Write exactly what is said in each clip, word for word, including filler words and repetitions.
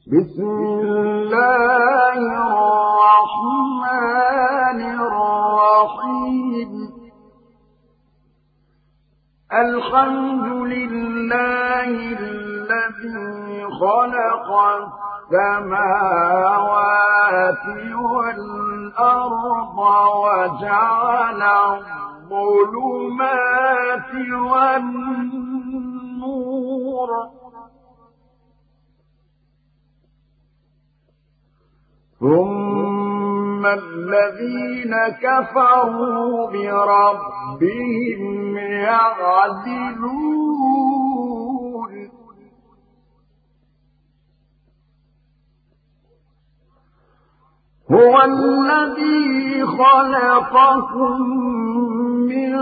بسم الله الرحمن الرحيم الحمد لله الذي خلق السماوات والأرض وجعل الظلمات والنور ثم الذين كفروا بربهم يعدلون هو الذي خلقكم من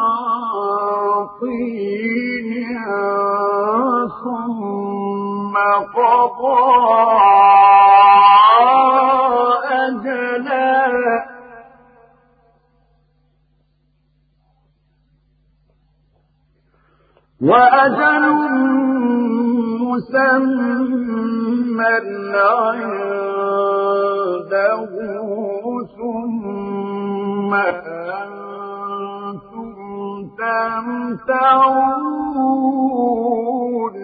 طين ثم قضى أجلا وأجل مسمى عنده ثم أنتم تمترون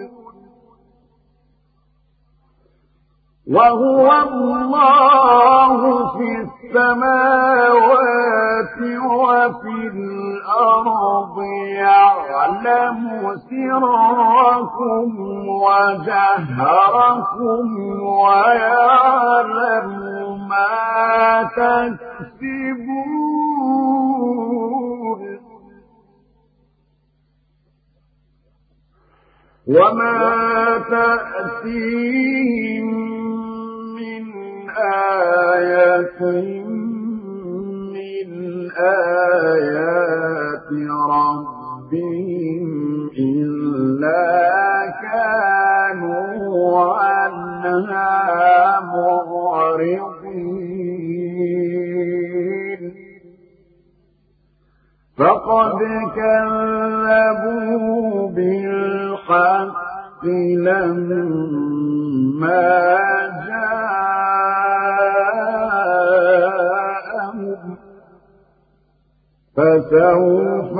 وهو الله في السماوات وفي الأرض يعلم سركم وجهركم ويعلم ما تكسبون وما تأتيهم آية من آيات ربهم إلا كانوا عنها معرضين فقد كذبوا بالحق لما جاءهم فسوف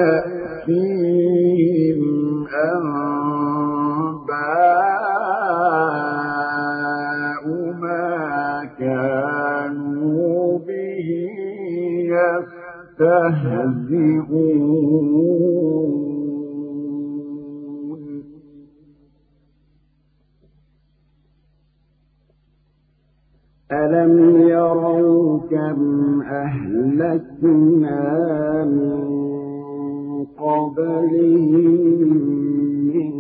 يأتيهم أنباء ما كانوا به يستهزئون ألم يروا كم أهلكنا من قبلهم من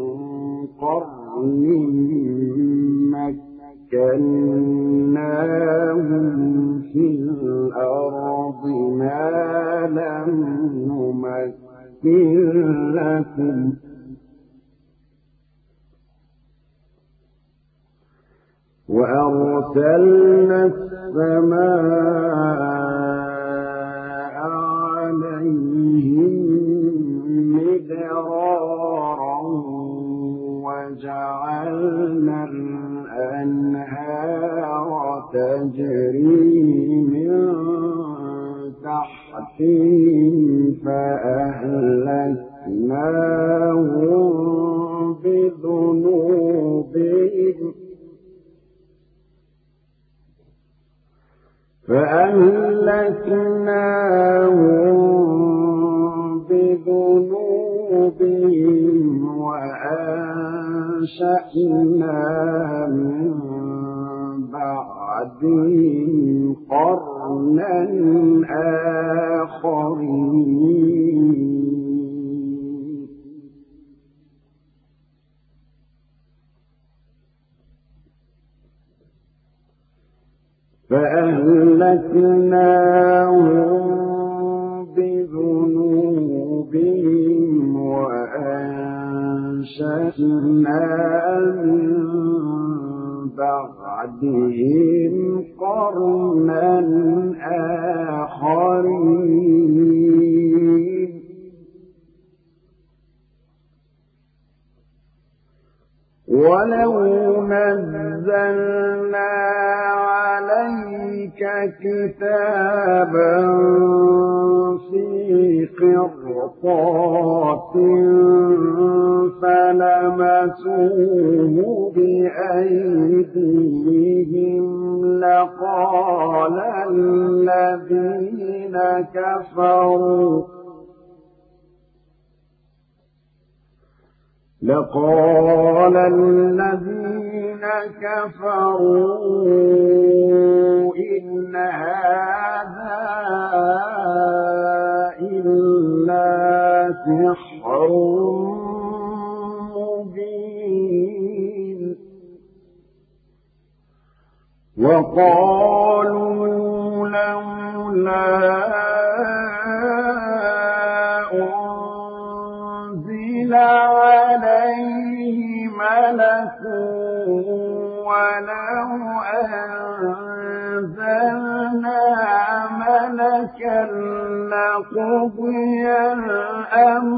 قرن مكناهم في الأرض ما لم نمكن لكم وأرسلنا السماء عليهم مدرارا وجعلنا الأنهار تجري من تحتهم فأهلكناهم بذنوبهم فأهلكناهم بذنوبهم وأنشأنا من بعدهم قرنا آخرين فأهلكناهم بذنوبهم وأنشأنا من بعدهم قرنا آخرين ولو نزلنا نزلنا عليك كتابا في قرطاس فلمسوه بأيديهم لقال الذين كفروا لقال الذين كفروا إن هذا إلا سحر مبين وقالوا لولا أنزل عليه ملك ولو أنزلنا ملكا لقضي الأمر